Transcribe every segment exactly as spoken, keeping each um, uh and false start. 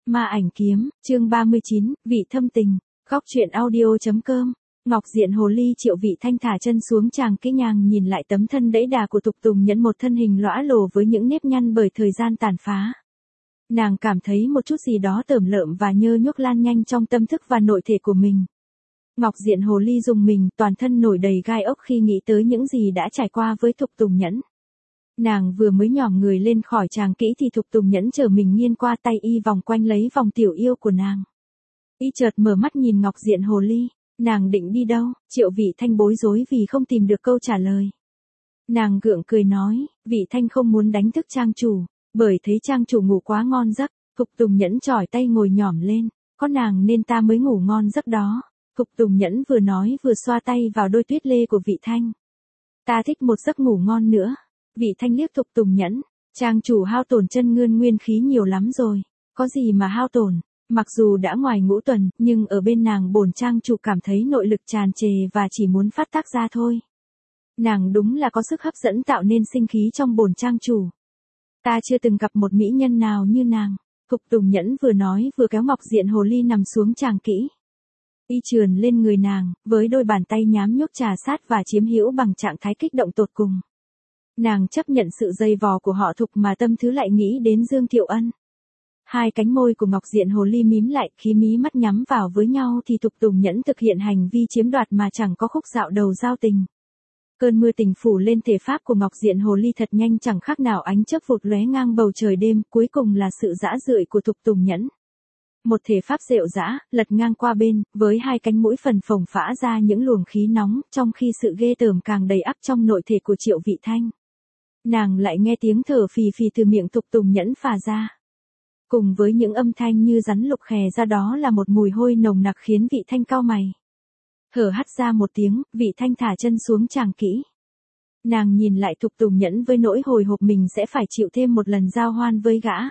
Ma ảnh kiếm, chương ba mươi chín, vị thâm tình, góc truyện audio.com. Ngọc Diện Hồ Ly Triệu Vị Thanh thả chân xuống chàng kỹ nhàng nhìn lại tấm thân đẫy đà của Thục Tùng Nhẫn, một thân hình lõa lồ với những nếp nhăn bởi thời gian tàn phá. Nàng cảm thấy một chút gì đó tởm lợm và nhơ nhuốc lan nhanh trong tâm thức và nội thể của mình. Ngọc Diện Hồ Ly rùng mình, toàn thân nổi đầy gai ốc khi nghĩ tới những gì đã trải qua với Thục Tùng Nhẫn. Nàng vừa mới nhỏm người lên khỏi tràng kỹ thì Thục Tùng Nhẫn trở mình nghiêng qua tay y vòng quanh lấy vòng tiểu yêu của nàng. Y chợt mở mắt nhìn Ngọc Diện Hồ Ly. Nàng định đi đâu? Triệu Vị Thanh bối rối vì không tìm được câu trả lời. Nàng gượng cười nói, Vị Thanh không muốn đánh thức trang chủ, bởi thấy trang chủ ngủ quá ngon giấc. Thục Tùng Nhẫn chỏi tay ngồi nhỏm lên, có nàng nên ta mới ngủ ngon giấc đó. Thục Tùng Nhẫn vừa nói vừa xoa tay vào đôi tuyết lê của Vị Thanh. Ta thích một giấc ngủ ngon nữa. Vị Thanh liếc Thục Tùng Nhẫn, trang chủ hao tổn chân ngươn nguyên khí nhiều lắm rồi, có gì mà hao tổn. Mặc dù đã ngoài ngũ tuần, nhưng ở bên nàng bổn trang chủ cảm thấy nội lực tràn trề và chỉ muốn phát tác ra thôi. Nàng đúng là có sức hấp dẫn tạo nên sinh khí trong bổn trang chủ. Ta chưa từng gặp một mỹ nhân nào như nàng. Thục Tùng Nhẫn vừa nói vừa kéo Ngọc Diện Hồ Ly nằm xuống chàng kỹ. Y trườn lên người nàng, với đôi bàn tay nhám nhuốc trà sát và chiếm hữu bằng trạng thái kích động tột cùng. Nàng chấp nhận sự dày vò của họ Thục mà tâm thứ lại nghĩ đến Dương Thiệu Ân. Hai cánh môi của Ngọc Diện Hồ Ly mím lại, khi mí mắt nhắm vào với nhau thì Thục Tùng Nhẫn thực hiện hành vi chiếm đoạt mà chẳng có khúc dạo đầu giao tình. Cơn mưa tình phủ lên thể pháp của Ngọc Diện Hồ Ly thật nhanh, chẳng khác nào ánh chớp vụt lóe ngang bầu trời đêm, cuối cùng là sự dã rượi của Thục Tùng Nhẫn. Một thể pháp rệu rã, lật ngang qua bên, với hai cánh mũi phần phồng phả ra những luồng khí nóng, trong khi sự ghê tởm càng đầy ắp trong nội thể của Triệu Vị Thanh. Nàng lại nghe tiếng thở phì phì từ miệng Thục Tùng Nhẫn phả ra. Cùng với những âm thanh như rắn lục khè ra đó là một mùi hôi nồng nặc khiến Vị Thanh cau mày. Hở hắt ra một tiếng, Vị Thanh thả chân xuống chàng kỹ. Nàng nhìn lại Thục Tùng Nhẫn với nỗi hồi hộp mình sẽ phải chịu thêm một lần giao hoan với gã.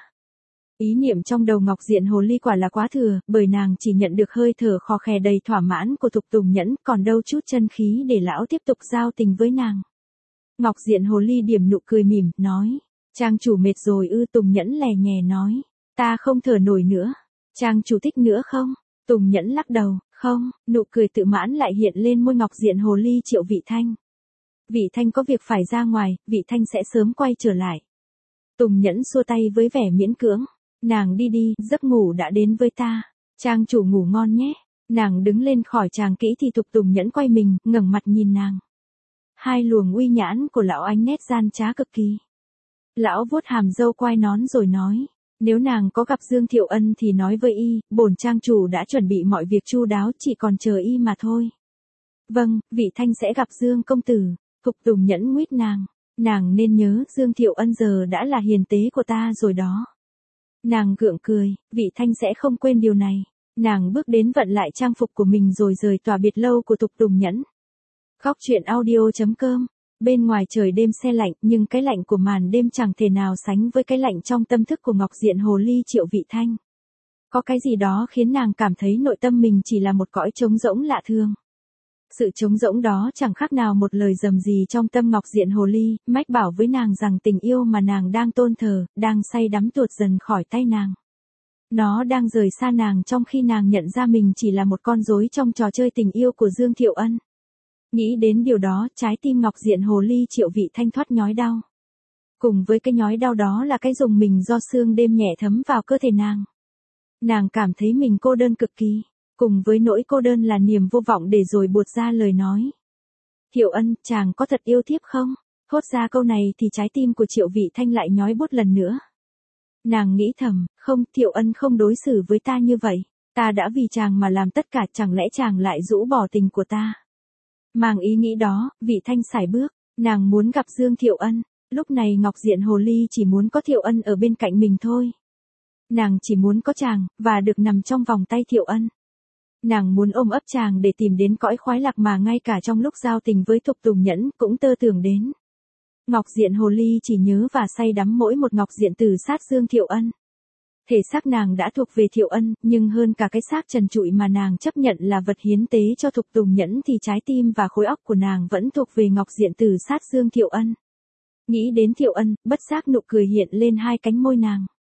Ý niệm trong đầu Ngọc Diện Hồ Ly quả là quá thừa, bởi nàng chỉ nhận được hơi thở khò khè đầy thỏa mãn của Thục Tùng Nhẫn, còn đâu chút chân khí để lão tiếp tục giao tình với nàng. Ngọc Diện Hồ Ly điểm nụ cười mỉm, nói, trang chủ mệt rồi ư? Tùng Nhẫn lè nhè nói, ta không thở nổi nữa. Trang chủ thích nữa không? Tùng Nhẫn lắc đầu, không. Nụ cười tự mãn lại hiện lên môi Ngọc Diện Hồ Ly Triệu Vị Thanh. Vị Thanh có việc phải ra ngoài, Vị Thanh sẽ sớm quay trở lại. Tùng Nhẫn xua tay với vẻ miễn cưỡng, nàng đi đi, giấc ngủ đã đến với ta. Trang chủ ngủ ngon nhé. Nàng đứng lên khỏi tràng kỹ thì Thục Tùng Nhẫn quay mình, ngẩng mặt nhìn nàng. Hai luồng uy nhãn của lão ánh nét gian trá cực kỳ. Lão vuốt hàm râu quai nón rồi nói, nếu nàng có gặp Dương Thiệu Ân thì nói với y, bổn trang chủ đã chuẩn bị mọi việc chu đáo, chỉ còn chờ y mà thôi. Vâng, Vị Thanh sẽ gặp Dương công tử. Thục Tùng Nhẫn nguyết nàng, nàng nên nhớ Dương Thiệu Ân giờ đã là hiền tế của ta rồi đó. Nàng gượng cười, Vị Thanh sẽ không quên điều này. Nàng bước đến vận lại trang phục của mình rồi rời tòa biệt lâu của Thục Tùng Nhẫn. Góc truyện audio.com. Bên ngoài trời đêm se lạnh, nhưng cái lạnh của màn đêm chẳng thể nào sánh với cái lạnh trong tâm thức của Ngọc Diện Hồ Ly Triệu Vị Thanh. Có cái gì đó khiến nàng cảm thấy nội tâm mình chỉ là một cõi trống rỗng lạ thường. Sự trống rỗng đó chẳng khác nào một lời rầm rì trong tâm Ngọc Diện Hồ Ly, mách bảo với nàng rằng tình yêu mà nàng đang tôn thờ, đang say đắm tuột dần khỏi tay nàng. Nó đang rời xa nàng trong khi nàng nhận ra mình chỉ là một con rối trong trò chơi tình yêu của Dương Thiệu Ân. Nghĩ đến điều đó, trái tim Ngọc Diện Hồ Ly Triệu Vị Thanh thoát nhói đau. Cùng với cái nhói đau đó là cái rùng mình do sương đêm nhẹ thấm vào cơ thể nàng. Nàng cảm thấy mình cô đơn cực kỳ, cùng với nỗi cô đơn là niềm vô vọng để rồi buột ra lời nói. Thiệu Ân, chàng có thật yêu thiếp không? Thốt ra câu này thì trái tim của Triệu Vị Thanh lại nhói buốt lần nữa. Nàng nghĩ thầm, không, Thiệu Ân không đối xử với ta như vậy. Ta đã vì chàng mà làm tất cả, chẳng lẽ chàng lại rũ bỏ tình của ta? Mang ý nghĩ đó, Vị Thanh sải bước, nàng muốn gặp Dương Thiệu Ân. Lúc này Ngọc Diện Hồ Ly chỉ muốn có Thiệu Ân ở bên cạnh mình thôi. Nàng chỉ muốn có chàng, và được nằm trong vòng tay Thiệu Ân. Nàng muốn ôm ấp chàng để tìm đến cõi khoái lạc mà ngay cả trong lúc giao tình với Thục Tùng Nhẫn cũng tơ tưởng đến. Ngọc Diện Hồ Ly chỉ nhớ và say đắm mỗi một Ngọc Diện Tử sát Dương Thiệu Ân. Thể xác nàng đã thuộc về Thiệu Ân, nhưng hơn cả cái xác trần trụi mà nàng chấp nhận là vật hiến tế cho Thục Tùng Nhẫn thì trái tim và khối óc của nàng vẫn thuộc về Ngọc Diện Tử sát Dương Thiệu Ân. Nghĩ đến Thiệu Ân, bất giác nụ cười hiện lên hai cánh môi nàng.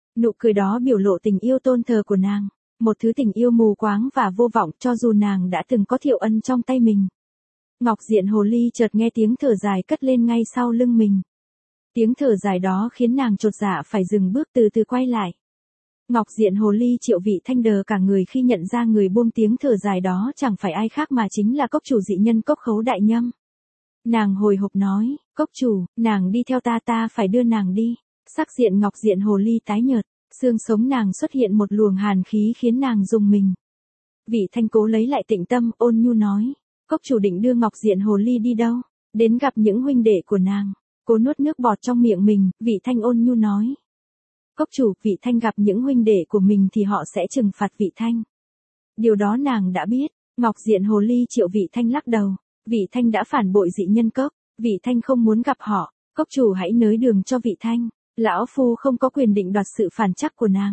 Nụ cười đó biểu lộ tình yêu tôn thờ của nàng. Một thứ tình yêu mù quáng và vô vọng cho dù nàng đã từng có Thiệu Ân trong tay mình. Ngọc Diện Hồ Ly chợt nghe tiếng thở dài cất lên ngay sau lưng mình. Tiếng thở dài đó khiến nàng chột dạ phải dừng bước từ từ quay lại. Ngọc Diện Hồ Ly Triệu Vị Thanh đờ cả người khi nhận ra người buông tiếng thở dài đó chẳng phải ai khác mà chính là cốc chủ dị nhân cốc Khấu Đại Nhâm. Nàng hồi hộp nói, cốc chủ, nàng đi theo ta ta phải đưa nàng đi. Sắc diện Ngọc Diện Hồ Ly tái nhợt, xương sống nàng xuất hiện một luồng hàn khí khiến nàng rùng mình. Vị Thanh cố lấy lại tĩnh tâm ôn nhu nói, cốc chủ định đưa Ngọc Diện Hồ Ly đi đâu? Đến gặp những huynh đệ của nàng. Cố nuốt nước bọt trong miệng mình, Vị Thanh ôn nhu nói. Cốc chủ, Vị Thanh gặp những huynh đệ của mình thì họ sẽ trừng phạt Vị Thanh. Điều đó nàng đã biết. Ngọc Diện Hồ Ly Triệu Vị Thanh lắc đầu. Vị Thanh đã phản bội dị nhân cốc. Vị Thanh không muốn gặp họ. Cốc chủ hãy nới đường cho Vị Thanh. Lão phu không có quyền định đoạt sự phản trắc của nàng.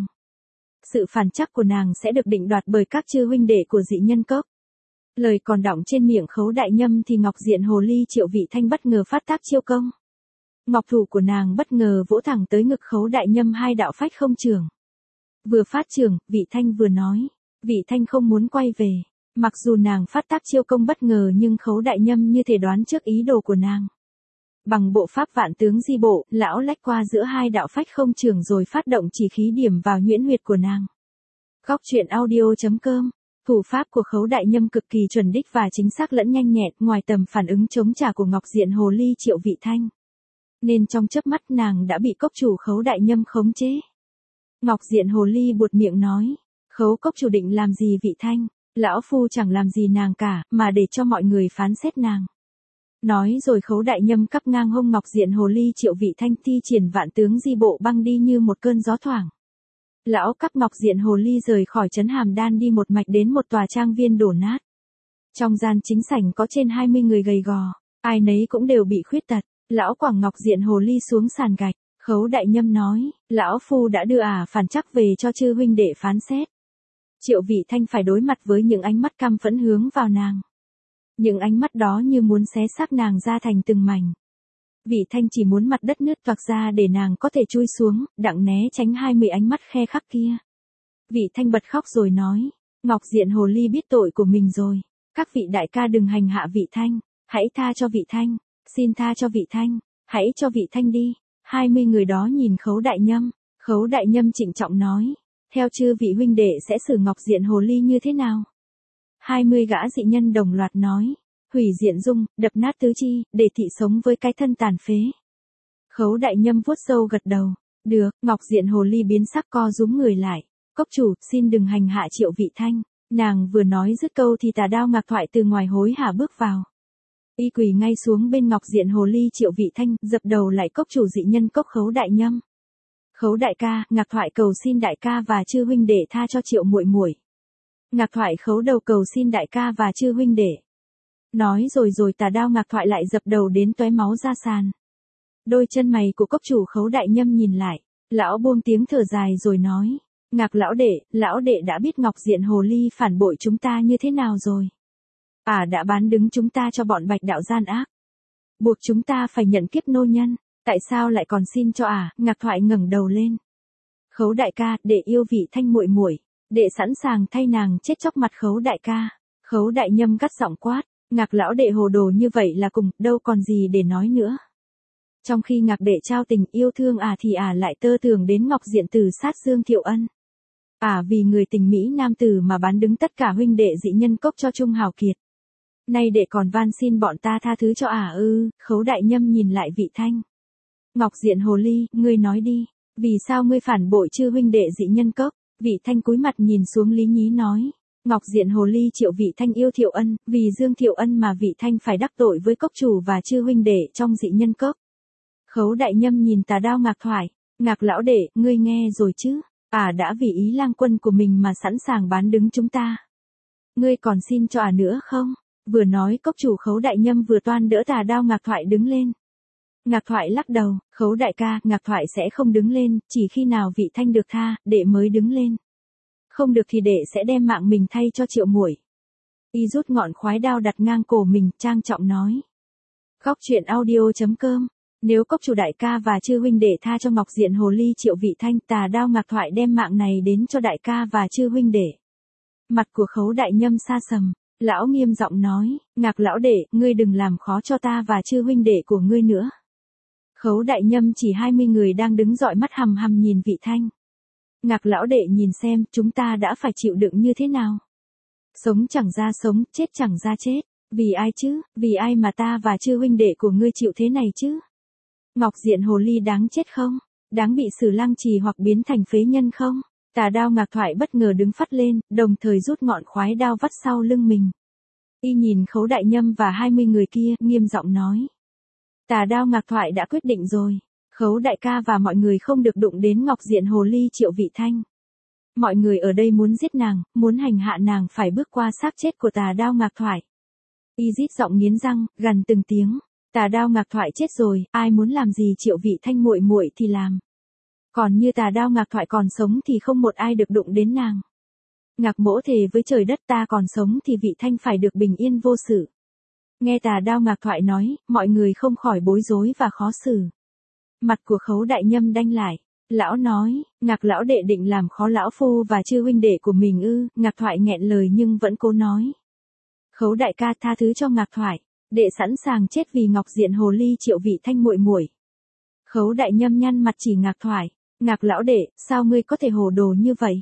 Sự phản trắc của nàng sẽ được định đoạt bởi các chư huynh đệ của dị nhân cốc. Lời còn đọng trên miệng Khấu Đại Nhâm thì Ngọc Diện Hồ Ly Triệu Vị Thanh bất ngờ phát tác chiêu công. Ngọc thủ của nàng bất ngờ vỗ thẳng tới ngực Khấu Đại Nhâm hai đạo phách không trường. Vừa phát trường, Vị Thanh vừa nói. Vị Thanh không muốn quay về. Mặc dù nàng phát tác chiêu công bất ngờ nhưng Khấu Đại Nhâm như thể đoán trước ý đồ của nàng. Bằng bộ pháp vạn tướng di bộ, lão lách qua giữa hai đạo phách không trường rồi phát động chỉ khí điểm vào nhuyễn huyệt của nàng. Góc truyện audio chấm com. Thủ pháp của Khấu Đại Nhâm cực kỳ chuẩn đích và chính xác lẫn nhanh nhẹn ngoài tầm phản ứng chống trả của Ngọc Diện Hồ Ly Triệu Vị Thanh. Nên trong chớp mắt nàng đã bị cốc chủ Khấu Đại Nhâm khống chế. Ngọc Diện Hồ Ly buột miệng nói, Khấu cốc chủ định làm gì Vị Thanh? Lão phu chẳng làm gì nàng cả, mà để cho mọi người phán xét nàng. Nói rồi Khấu Đại Nhâm cắp ngang hông Ngọc Diện Hồ Ly Triệu Vị Thanh thi triển vạn tướng di bộ băng đi như một cơn gió thoảng. Lão cắp Ngọc Diện Hồ Ly rời khỏi trấn Hàm Đan đi một mạch đến một tòa trang viên đổ nát. Trong gian chính sảnh có trên hai mươi người gầy gò, ai nấy cũng đều bị khuyết tật. Lão quẳng Ngọc Diện Hồ Ly xuống sàn gạch. Khấu Đại Nhâm nói, lão phu đã đưa ả phản trắc về cho chư huynh đệ phán xét. Triệu Vị Thanh phải đối mặt với những ánh mắt căm phẫn hướng vào nàng. Những ánh mắt đó như muốn xé xác nàng ra thành từng mảnh. Vị Thanh chỉ muốn mặt đất nứt toạc ra để nàng có thể chui xuống, đặng né tránh hai mươi ánh mắt khe khắc kia. Vị Thanh bật khóc rồi nói, Ngọc Diện Hồ Ly biết tội của mình rồi. Các vị đại ca đừng hành hạ Vị Thanh, hãy tha cho Vị Thanh, xin tha cho Vị Thanh, hãy cho Vị Thanh đi. Hai mươi người đó nhìn Khấu Đại Nhâm, Khấu Đại Nhâm trịnh trọng nói, theo chư vị huynh đệ sẽ xử Ngọc Diện Hồ Ly như thế nào? Hai mươi gã dị nhân đồng loạt nói, hủy diện dung, đập nát tứ chi, để thị sống với cái thân tàn phế. Khấu Đại Nhâm vuốt râu gật đầu, được. Ngọc Diện Hồ Ly biến sắc co rúm người lại, cốc chủ, xin đừng hành hạ Triệu Vị Thanh. Nàng vừa nói dứt câu thì tà đao Ngạc Thoại từ ngoài hối hả bước vào. Y quỳ ngay xuống bên Ngọc Diện Hồ Ly Triệu Vị Thanh, dập đầu lại cốc chủ dị nhân cốc Khấu Đại Nhâm. Khấu đại ca, Ngạc Thoại cầu xin đại ca và chư huynh đệ tha cho Triệu muội muội. Ngạc Thoại khấu đầu cầu xin đại ca và chư huynh đệ. Nói rồi rồi tà đao Ngạc Thoại lại dập đầu đến tóe máu ra sàn. Đôi chân mày của cốc chủ Khấu Đại Nhâm nhìn lại, lão buông tiếng thở dài rồi nói, Ngạc lão đệ, lão đệ đã biết Ngọc Diện Hồ Ly phản bội chúng ta như thế nào rồi. Ả à đã bán đứng chúng ta cho bọn Bạch đạo gian ác, buộc chúng ta phải nhận kiếp nô nhân, tại sao lại còn xin cho ả? À? Ngạc Thoại ngẩng đầu lên. Khấu đại ca, đệ yêu Vị Thanh muội muội, đệ sẵn sàng thay nàng chết chóc mặt Khấu đại ca. Khấu Đại Nhâm gắt giọng quát, Ngạc lão đệ hồ đồ như vậy là cùng, đâu còn gì để nói nữa. Trong khi Ngạc đệ trao tình yêu thương ả à thì ả à lại tơ tưởng đến Ngọc Diện Tử sát Dương Thiệu Ân. Ả à vì người tình mỹ nam tử mà bán đứng tất cả huynh đệ dị nhân cốc cho Trung Hào Kiệt. Nay đệ còn van xin bọn ta tha thứ cho ả à ư? Khấu Đại Nhâm nhìn lại Vị Thanh. Ngọc Diện Hồ Ly, ngươi nói đi, vì sao ngươi phản bội chư huynh đệ dị nhân cốc? Vị Thanh cúi mặt nhìn xuống Lý Nhí nói, Ngọc Diện Hồ Ly Triệu Vị Thanh yêu Thiệu Ân, vì Dương Thiệu Ân mà Vị Thanh phải đắc tội với cốc chủ và chư huynh đệ trong dị nhân cốc. Khấu Đại Nhâm nhìn tà đao Ngạc Thoại, Ngạc lão đệ, ngươi nghe rồi chứ? Ả à đã vì ý lang quân của mình mà sẵn sàng bán đứng chúng ta. Ngươi còn xin cho ả à nữa không? Vừa nói cốc chủ Khấu Đại Nhâm vừa toan đỡ tà đao Ngạc Thoại đứng lên. Ngạc Thoại lắc đầu, Khấu đại ca, Ngạc Thoại sẽ không đứng lên, chỉ khi nào Vị Thanh được tha, đệ mới đứng lên. Không được thì đệ sẽ đem mạng mình thay cho Triệu muội. Y rút ngọn khoái đao đặt ngang cổ mình, trang trọng nói. Góc truyện audio chấm com Nếu cốc chủ đại ca và chư huynh đệ tha cho Ngọc Diện Hồ Ly Triệu Vị Thanh, Tà Đao Ngạc Thoại đem mạng này đến cho đại ca và chư huynh đệ. Mặt của Khấu Đại Nhâm sa sầm, lão nghiêm giọng nói, Ngạc lão đệ, ngươi đừng làm khó cho ta và chư huynh đệ của ngươi nữa. Khấu Đại Nhâm chỉ hai mươi người đang đứng dọi mắt hằm hằm nhìn Vị Thanh. Ngạc lão đệ nhìn xem, chúng ta đã phải chịu đựng như thế nào. Sống chẳng ra sống, chết chẳng ra chết. Vì ai chứ, vì ai mà ta và chư huynh đệ của ngươi chịu thế này chứ? Ngọc Diện Hồ Ly đáng chết không? Đáng bị xử lăng trì hoặc biến thành phế nhân không? Tà Đao Ngạc Thoại bất ngờ đứng phắt lên, đồng thời rút ngọn khoái đao vắt sau lưng mình. Y nhìn Khấu Đại Nhâm và hai mươi người kia, nghiêm giọng nói. Tà Đao Ngạc Thoại đã quyết định rồi. Khấu đại ca và mọi người không được đụng đến Ngọc Diện Hồ Ly Triệu Vị Thanh. Mọi người ở đây muốn giết nàng, muốn hành hạ nàng phải bước qua xác chết của Tà Đao Ngạc Thoại. Y rít giọng nghiến răng, gằn từng tiếng. Tà Đao Ngạc Thoại chết rồi, ai muốn làm gì Triệu Vị Thanh muội muội thì làm. Còn như Tà Đao Ngạc Thoại còn sống thì không một ai được đụng đến nàng. Ngạc mỗ thề với trời đất ta còn sống thì Vị Thanh phải được bình yên vô sự. Nghe Tà Đao Ngạc Thoại nói, mọi người không khỏi bối rối và khó xử. Mặt của Khấu Đại Nhâm đanh lại. Lão nói, Ngạc lão đệ định làm khó lão phu và chư huynh đệ của mình ư? Ngạc Thoại nghẹn lời nhưng vẫn cố nói. Khấu đại ca tha thứ cho Ngạc Thoại, đệ sẵn sàng chết vì Ngọc Diện Hồ Ly Triệu Vị Thanh muội muội. Khấu Đại Nhâm nhăn mặt chỉ Ngạc Thoại, Ngạc lão đệ, sao ngươi có thể hồ đồ như vậy?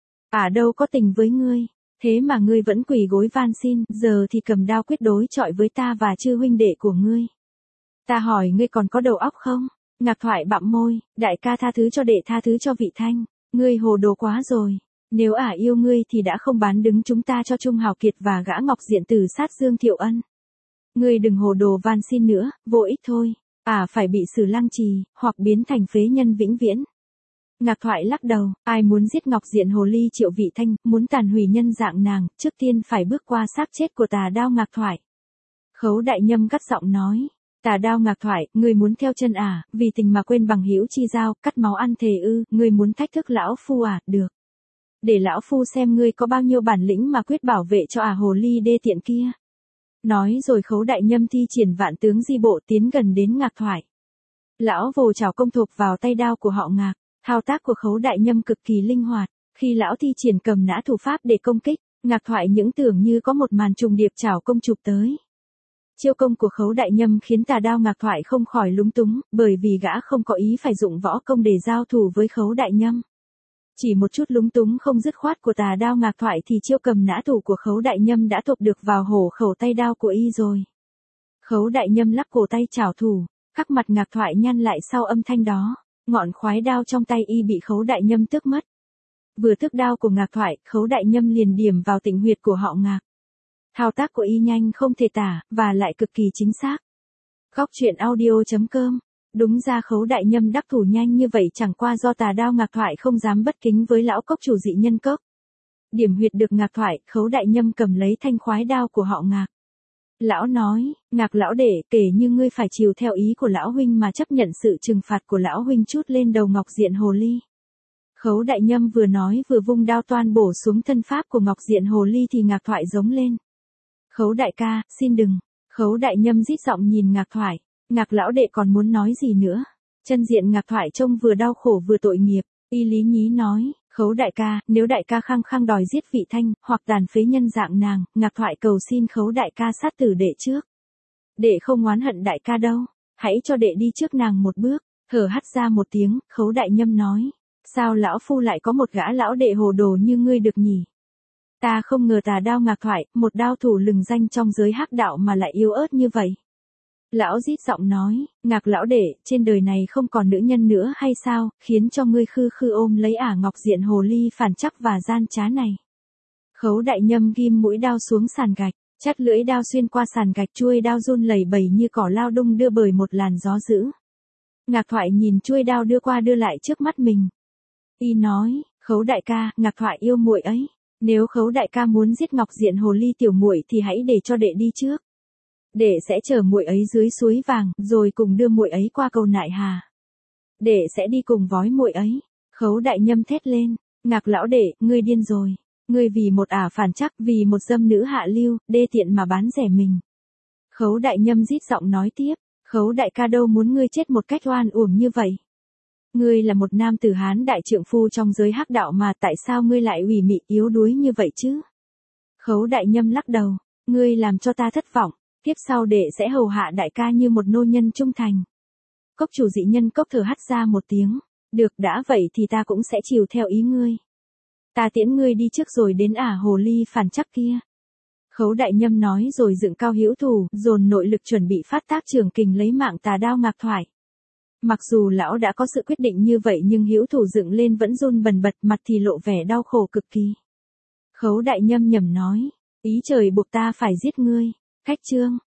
À đâu có tình với ngươi, thế mà ngươi vẫn quỳ gối van xin, giờ thì cầm đao quyết đối chọi với ta và chư huynh đệ của ngươi. Ta hỏi ngươi còn có đầu óc không? Ngạc Thoại bặm môi, đại ca tha thứ cho đệ tha thứ cho Vị Thanh, ngươi hồ đồ quá rồi. Nếu ả yêu ngươi thì đã không bán đứng chúng ta cho Trung Hào Kiệt và gã Ngọc Diện Tử sát Dương Thiệu Ân. Ngươi đừng hồ đồ van xin nữa, vô ích thôi. Ả phải bị xử lăng trì, hoặc biến thành phế nhân vĩnh viễn. Ngạc Thoại lắc đầu, ai muốn giết Ngọc Diện Hồ Ly Triệu Vị Thanh, muốn tàn hủy nhân dạng nàng, trước tiên phải bước qua xác chết của Tà Đao Ngạc Thoại. Khấu Đại Nhâm gắt giọng nói, Tà Đao Ngạc Thoại, ngươi muốn theo chân ả, vì tình mà quên bằng hữu chi giao, cắt máu ăn thề ư? Ngươi muốn thách thức lão phu à? Được. Để lão phu xem ngươi có bao nhiêu bản lĩnh mà quyết bảo vệ cho ả hồ ly đê tiện kia. Nói rồi Khấu Đại Nhâm thi triển vạn tướng di bộ tiến gần đến Ngạc Thoại. Lão vồ chảo công thộp vào tay đao của họ Ngạc, thao tác của Khấu Đại Nhâm cực kỳ linh hoạt, khi lão thi triển cầm nã thủ pháp để công kích, Ngạc Thoại những tưởng như có một màn trùng điệp chảo công chụp tới. Chiêu công của Khấu Đại Nhâm khiến Tà Đao Ngạc Thoại không khỏi lúng túng, bởi vì gã không có ý phải dụng võ công để giao thủ với Khấu Đại Nhâm. Chỉ một chút lúng túng không dứt khoát của Tà Đao Ngạc Thoại thì chiêu cầm nã thủ của Khấu Đại Nhâm đã thộp được vào hổ khẩu tay đao của y rồi. Khấu Đại Nhâm lắc cổ tay chảo thủ, khắc mặt Ngạc Thoại nhăn lại sau âm thanh đó, ngọn khoái đao trong tay y bị Khấu Đại Nhâm tước mất. Vừa tước đao của Ngạc Thoại, Khấu Đại Nhâm liền điểm vào tịnh huyệt của họ Ngạc. Thao tác của y nhanh không thể tả, và lại cực kỳ chính xác. Góc truyện audio chấm com. Đúng ra Khấu Đại Nhâm đắc thủ nhanh như vậy chẳng qua do Tà Đao Ngạc Thoại không dám bất kính với lão cốc chủ dị nhân cốc. Điểm huyệt được Ngạc Thoại, Khấu Đại Nhâm cầm lấy thanh khoái đao của họ Ngạc. Lão nói, Ngạc lão đệ, kể như ngươi phải chiều theo ý của lão huynh mà chấp nhận sự trừng phạt của lão huynh trút lên đầu Ngọc Diện Hồ Ly. Khấu Đại Nhâm vừa nói vừa vung đao toan bổ xuống thân pháp của Ngọc Diện Hồ Ly thì Ngạc Thoại giống lên. Khấu đại ca, xin đừng. Khấu Đại Nhâm rít giọng nhìn Ngạc Thoại. Ngạc lão đệ còn muốn nói gì nữa? Chân diện Ngạc Thoại trông vừa đau khổ vừa tội nghiệp. Y lý nhí nói, Khấu đại ca, nếu đại ca khăng khăng đòi giết Vị Thanh, hoặc tàn phế nhân dạng nàng, Ngạc Thoại cầu xin Khấu đại ca sát tử đệ trước. Đệ không oán hận đại ca đâu, hãy cho đệ đi trước nàng một bước. Hở hắt ra một tiếng, Khấu Đại Nhâm nói, sao lão phu lại có một gã lão đệ hồ đồ như ngươi được nhỉ? Ta không ngờ Tà Đao Ngạc Thoại, một đao thủ lừng danh trong giới hắc đạo mà lại yếu ớt như vậy. Lão rít giọng nói, Ngạc lão đệ, trên đời này không còn nữ nhân nữa hay sao, khiến cho ngươi khư khư ôm lấy ả Ngọc Diện Hồ Ly phản chắc và gian trá này. Khấu Đại Nhâm ghim mũi đao xuống sàn gạch, chắt lưỡi đao xuyên qua sàn gạch, chuôi đao run lẩy bẩy như cỏ lao đung đưa bởi một làn gió dữ. Ngạc Thoại nhìn chuôi đao đưa qua đưa lại trước mắt mình. Y nói, Khấu đại ca, Ngạc Thoại yêu muội ấy. Nếu Khấu đại ca muốn giết Ngọc Diện Hồ Ly tiểu muội thì hãy để cho đệ đi trước. Đệ sẽ chở muội ấy dưới suối vàng, rồi cùng đưa muội ấy qua cầu Nại Hà. Đệ sẽ đi cùng vói muội ấy. Khấu Đại Nhâm thét lên, Ngạc lão đệ, ngươi điên rồi. Ngươi vì một ả phản chắc, vì một dâm nữ hạ lưu, đê tiện mà bán rẻ mình. Khấu Đại Nhâm rít giọng nói tiếp, Khấu đại ca đâu muốn ngươi chết một cách oan uổng như vậy. Ngươi là một nam tử Hán đại trượng phu trong giới hắc đạo mà tại sao ngươi lại ủy mị yếu đuối như vậy chứ? Khấu đại nhâm lắc đầu, ngươi làm cho ta thất vọng, tiếp sau đệ sẽ hầu hạ đại ca như một nô nhân trung thành. Cốc chủ dị nhân cốc thở hắt ra một tiếng, được đã vậy thì ta cũng sẽ chiều theo ý ngươi. Ta tiễn ngươi đi trước rồi đến ả hồ ly phản chắc kia. Khấu đại nhâm nói rồi dựng cao hữu thủ, dồn nội lực chuẩn bị phát tác trường kình lấy mạng tà đao ngạc thoại. Mặc dù lão đã có sự quyết định như vậy nhưng hữu thủ dựng lên vẫn run bần bật, mặt thì lộ vẻ đau khổ cực kỳ. Khấu đại nhâm nhầm nói, ý trời buộc ta phải giết ngươi. Khách trương,